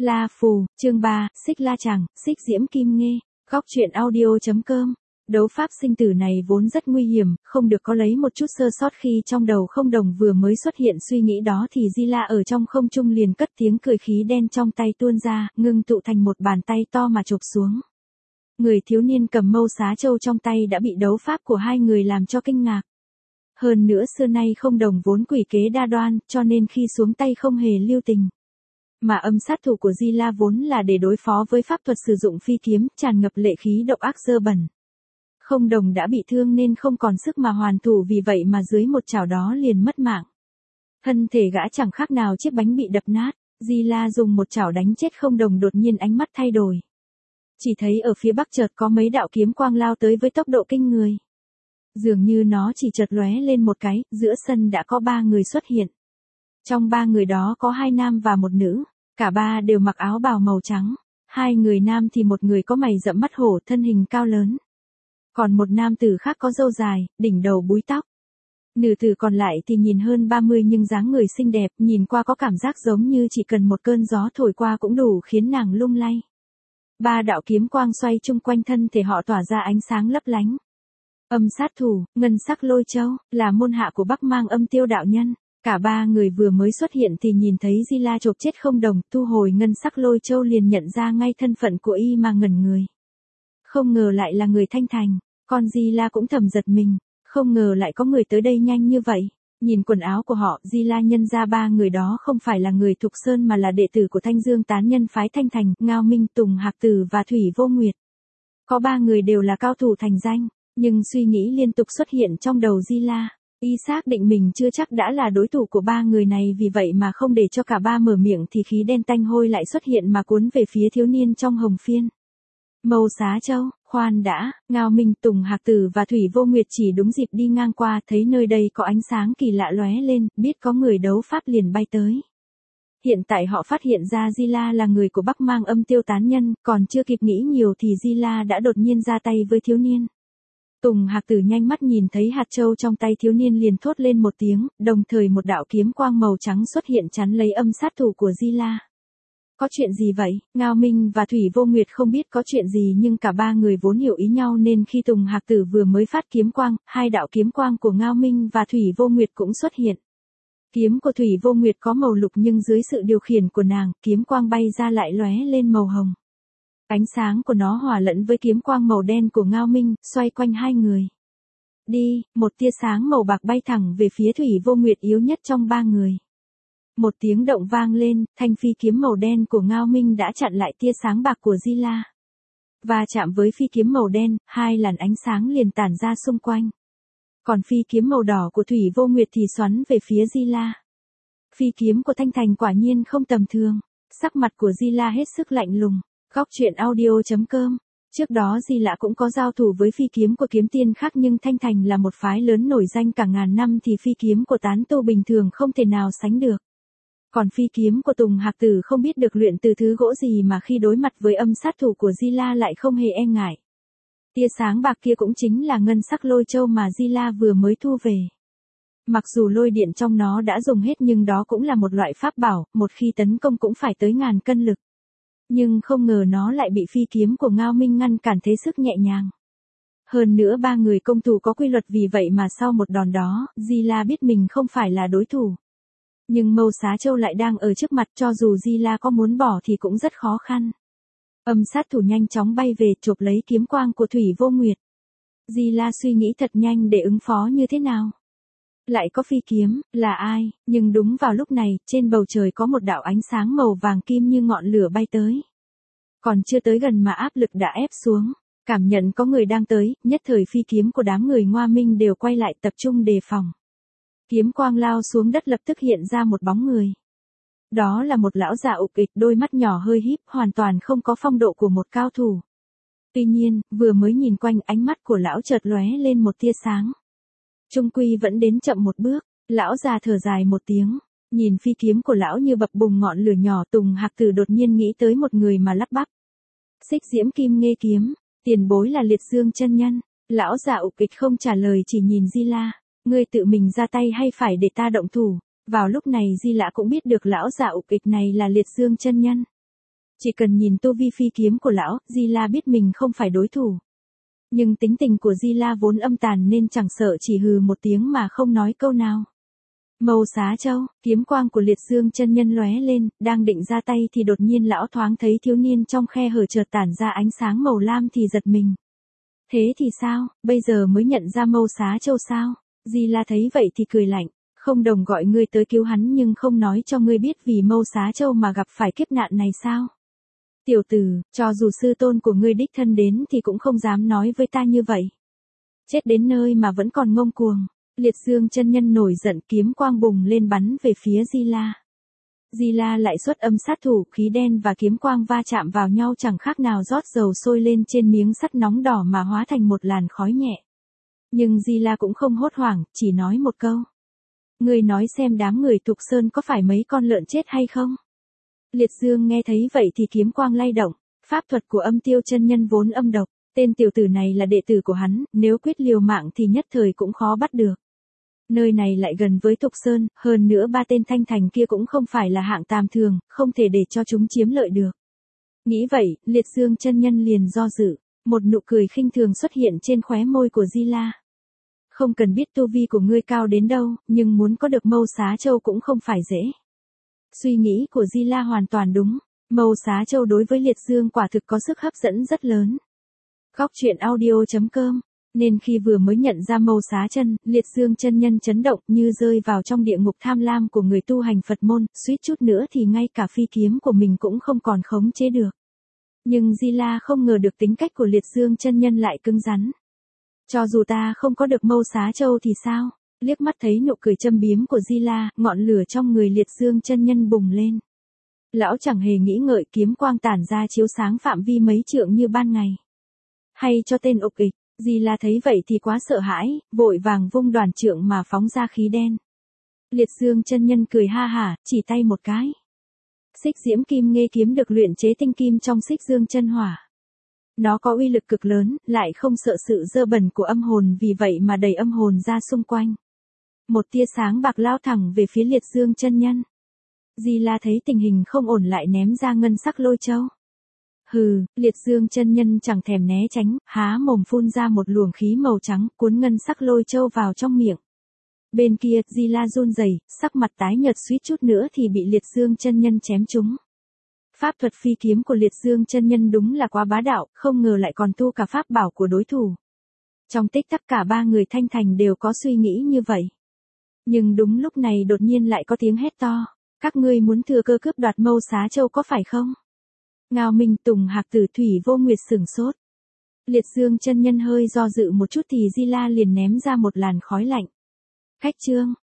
La Phù, chương 3, Xích La Chàng, Xích Diễm Kim Nghê, góc truyện audio.com. Đấu pháp sinh tử này vốn rất nguy hiểm, không được có lấy một chút sơ sót. Khi trong đầu Không Đồng vừa mới xuất hiện suy nghĩ đó thì Di La ở trong không trung liền cất tiếng cười, khí đen trong tay tuôn ra, ngưng tụ thành một bàn tay to mà chộp xuống. Người thiếu niên cầm mâu xá châu trong tay đã bị đấu pháp của hai người làm cho kinh ngạc. Hơn nữa xưa nay Không Đồng vốn quỷ kế đa đoan, cho nên khi xuống tay không hề lưu tình. Mà âm sát thủ của Di La vốn là để đối phó với pháp thuật sử dụng phi kiếm, tràn ngập lệ khí độc ác dơ bẩn. Không Đồng đã bị thương nên không còn sức mà hoàn thủ, vì vậy mà dưới một chảo đó liền mất mạng. Thân thể gã chẳng khác nào chiếc bánh bị đập nát. Di La dùng một chảo đánh chết Không Đồng, đột nhiên ánh mắt thay đổi. Chỉ thấy ở phía bắc chợt có mấy đạo kiếm quang lao tới với tốc độ kinh người. Dường như nó chỉ chợt lóe lên một cái, giữa sân đã có 3 người xuất hiện. Trong 3 người đó có 2 nam và 1 nữ, cả 3 đều mặc áo bào màu trắng. 2 người nam thì một người có mày rậm mắt hổ, thân hình cao lớn. Còn một nam tử khác có râu dài, đỉnh đầu búi tóc. Nữ tử còn lại thì nhìn hơn 30 nhưng dáng người xinh đẹp, nhìn qua có cảm giác giống như chỉ cần một cơn gió thổi qua cũng đủ khiến nàng lung lay. 3 đạo kiếm quang xoay chung quanh thân thể họ, tỏa ra ánh sáng lấp lánh. Âm sát thủ, ngân sắc lôi châu, là môn hạ của Bắc Mang Âm Tiêu đạo nhân. Cả 3 người vừa mới xuất hiện thì nhìn thấy Di La chộp chết Không Đồng, thu hồi ngân sắc lôi châu liền nhận ra ngay thân phận của y mà ngẩn người. Không ngờ lại là người Thanh Thành, con Di La cũng thầm giật mình, không ngờ lại có người tới đây nhanh như vậy. Nhìn quần áo của họ, Di La nhận ra 3 người đó không phải là người Thục Sơn mà là đệ tử của Thanh Dương tán nhân phái Thanh Thành, Ngao Minh, Tùng Hạc Tử và Thủy Vô Nguyệt. Có 3 người đều là cao thủ thành danh, nhưng suy nghĩ liên tục xuất hiện trong đầu Di La. Y xác định mình chưa chắc đã là đối thủ của 3 người này, vì vậy mà không để cho cả 3 mở miệng thì khí đen tanh hôi lại xuất hiện mà cuốn về phía thiếu niên trong hồng phiên. Mâu xá châu, khoan đã, Ngao Minh, Tùng Hạc Tử và Thủy Vô Nguyệt chỉ đúng dịp đi ngang qua, thấy nơi đây có ánh sáng kỳ lạ lóe lên, biết có người đấu pháp liền bay tới. Hiện tại họ phát hiện ra Di La là người của Bắc Mang Âm Tiêu tán nhân, còn chưa kịp nghĩ nhiều thì Di La đã đột nhiên ra tay với thiếu niên. Tùng Hạc Tử nhanh mắt nhìn thấy hạt châu trong tay thiếu niên liền thốt lên một tiếng, đồng thời một đạo kiếm quang màu trắng xuất hiện chắn lấy âm sát thủ của Di La. Có chuyện gì vậy? Ngao Minh và Thủy Vô Nguyệt không biết có chuyện gì, nhưng cả 3 người vốn hiểu ý nhau nên khi Tùng Hạc Tử vừa mới phát kiếm quang, 2 đạo kiếm quang của Ngao Minh và Thủy Vô Nguyệt cũng xuất hiện. Kiếm của Thủy Vô Nguyệt có màu lục nhưng dưới sự điều khiển của nàng, kiếm quang bay ra lại lóe lên màu hồng. Ánh sáng của nó hòa lẫn với kiếm quang màu đen của Ngao Minh, xoay quanh 2 người. Đi, một tia sáng màu bạc bay thẳng về phía Thủy Vô Nguyệt yếu nhất trong 3 người. Một tiếng động vang lên, thanh phi kiếm màu đen của Ngao Minh đã chặn lại tia sáng bạc của Di La. Và chạm với phi kiếm màu đen, 2 làn ánh sáng liền tản ra xung quanh. Còn phi kiếm màu đỏ của Thủy Vô Nguyệt thì xoắn về phía Di La. Phi kiếm của Thanh Thành quả nhiên không tầm thường. Sắc mặt của Di La hết sức lạnh lùng. Góc truyện audio.com. Trước đó Di La cũng có giao thủ với phi kiếm của kiếm tiên khác, nhưng Thanh Thành là một phái lớn nổi danh cả ngàn năm thì phi kiếm của tán tu bình thường không thể nào sánh được. Còn phi kiếm của Tùng Hạc Tử không biết được luyện từ thứ gỗ gì mà khi đối mặt với âm sát thủ của Di La lại không hề e ngại. Tia sáng bạc kia cũng chính là ngân sắc lôi châu mà Di La vừa mới thu về. Mặc dù lôi điện trong nó đã dùng hết nhưng đó cũng là một loại pháp bảo, một khi tấn công cũng phải tới ngàn cân lực. Nhưng không ngờ nó lại bị phi kiếm của Ngao Minh ngăn cản thế sức nhẹ nhàng. Hơn nữa 3 người công thủ có quy luật, vì vậy mà sau một đòn đó, Di La biết mình không phải là đối thủ. Nhưng mâu xá châu lại đang ở trước mặt, cho dù Di La có muốn bỏ thì cũng rất khó khăn. Âm sát thủ nhanh chóng bay về chộp lấy kiếm quang của Thủy Vô Nguyệt. Di La suy nghĩ thật nhanh để ứng phó như thế nào. Lại có phi kiếm, là ai? Nhưng đúng vào lúc này, trên bầu trời có một đạo ánh sáng màu vàng kim như ngọn lửa bay tới. Còn chưa tới gần mà áp lực đã ép xuống. Cảm nhận có người đang tới, nhất thời phi kiếm của đám người Ngoa Minh đều quay lại tập trung đề phòng. Kiếm quang lao xuống đất, lập tức hiện ra một bóng người. Đó là một lão già ục ịch, đôi mắt nhỏ hơi híp, hoàn toàn không có phong độ của một cao thủ. Tuy nhiên, vừa mới nhìn quanh, ánh mắt của lão chợt lóe lên một tia sáng. Trung quy vẫn đến chậm một bước, lão già thở dài một tiếng, nhìn phi kiếm của lão như bập bùng ngọn lửa nhỏ. Tùng Hạc Tử đột nhiên nghĩ tới một người mà lắp bắp. Xích Diễm Kim Nghê kiếm, tiền bối là Liệt Dương chân nhân. Lão già ục ịch không trả lời, chỉ nhìn Di La. Ngươi tự mình ra tay hay phải để ta động thủ? Vào lúc này Di La cũng biết được lão già ục ịch này là Liệt Dương chân nhân. Chỉ cần nhìn tu vi phi kiếm của lão, Di La biết mình không phải đối thủ. Nhưng tính tình của Di La vốn âm tàn nên chẳng sợ, chỉ hừ một tiếng mà không nói câu nào. Mâu Xá Châu, kiếm quang của Liệt Dương chân nhân lóe lên, đang định ra tay thì đột nhiên lão thoáng thấy thiếu niên trong khe hở chợt tản ra ánh sáng màu lam thì giật mình. Thế thì sao, bây giờ mới nhận ra Mâu Xá Châu sao? Di La thấy vậy thì cười lạnh, không đồng gọi ngươi tới cứu hắn nhưng không nói cho ngươi biết vì Mâu Xá Châu mà gặp phải kiếp nạn này sao? Tiểu tử, cho dù sư tôn của ngươi đích thân đến thì cũng không dám nói với ta như vậy. Chết đến nơi mà vẫn còn ngông cuồng. Liệt Dương chân nhân nổi giận, kiếm quang bùng lên bắn về phía Di La. Di La lại xuất âm sát thủ, khí đen và kiếm quang va chạm vào nhau chẳng khác nào rót dầu sôi lên trên miếng sắt nóng đỏ mà hóa thành một làn khói nhẹ. Nhưng Di La cũng không hốt hoảng, chỉ nói một câu. Ngươi nói xem đám người Thục Sơn có phải mấy con lợn chết hay không? Liệt Dương nghe thấy vậy thì kiếm quang lay động, pháp thuật của Âm Tiêu chân nhân vốn âm độc, tên tiểu tử này là đệ tử của hắn, nếu quyết liều mạng thì nhất thời cũng khó bắt được. Nơi này lại gần với Thục Sơn, hơn nữa ba tên Thanh Thành kia cũng không phải là hạng tầm thường, không thể để cho chúng chiếm lợi được. Nghĩ vậy, Liệt Dương chân nhân liền do dự, một nụ cười khinh thường xuất hiện trên khóe môi của Di La. Không cần biết tu vi của ngươi cao đến đâu, nhưng muốn có được Mâu Xá Châu cũng không phải dễ. Suy nghĩ của Di La hoàn toàn đúng, Mâu Xá Châu đối với Liệt Dương quả thực có sức hấp dẫn rất lớn. Góc truyện audio.com. Nên khi vừa mới nhận ra Mâu Xá chân, Liệt Dương chân nhân chấn động như rơi vào trong địa ngục tham lam của người tu hành Phật môn, suýt chút nữa thì ngay cả phi kiếm của mình cũng không còn khống chế được. Nhưng Di La không ngờ được tính cách của Liệt Dương chân nhân lại cứng rắn. Cho dù ta không có được Mâu Xá Châu thì sao? Liếc mắt thấy nụ cười châm biếm của Di La, ngọn lửa trong người Liệt Dương chân nhân bùng lên. Lão chẳng hề nghĩ ngợi, kiếm quang tản ra chiếu sáng phạm vi mấy trượng như ban ngày. Hay cho tên ục ịch. Di La thấy vậy thì quá sợ hãi, vội vàng vung đoàn trượng mà phóng ra khí đen. Liệt Dương chân nhân cười ha hả, chỉ tay một cái. Xích Diễm Kim Nghê kiếm được luyện chế tinh kim trong Xích Dương chân hỏa. Nó có uy lực cực lớn, lại không sợ sự dơ bẩn của âm hồn, vì vậy mà đẩy âm hồn ra xung quanh. Một tia sáng bạc lao thẳng về phía Liệt Dương chân nhân. Di La thấy tình hình không ổn lại ném ra ngân sắc lôi châu. Hừ, Liệt Dương chân nhân chẳng thèm né tránh, há mồm phun ra một luồng khí màu trắng, cuốn ngân sắc lôi châu vào trong miệng. Bên kia, Di La run rẩy, sắc mặt tái nhợt suýt chút nữa thì bị Liệt Dương chân nhân chém trúng. Pháp thuật phi kiếm của Liệt Dương chân nhân đúng là quá bá đạo, không ngờ lại còn tu cả pháp bảo của đối thủ. Trong tích tắc cả ba người Thanh Thành đều có suy nghĩ như vậy. Nhưng đúng lúc này đột nhiên lại có tiếng hét to. Các ngươi muốn thừa cơ cướp đoạt Mâu Xá Châu có phải không? Ngao Minh Tùng Hạc Tử Thủy Vô Nguyệt sửng sốt. Liệt Dương chân nhân hơi do dự một chút thì Di La liền ném ra một làn khói lạnh. Khách trương,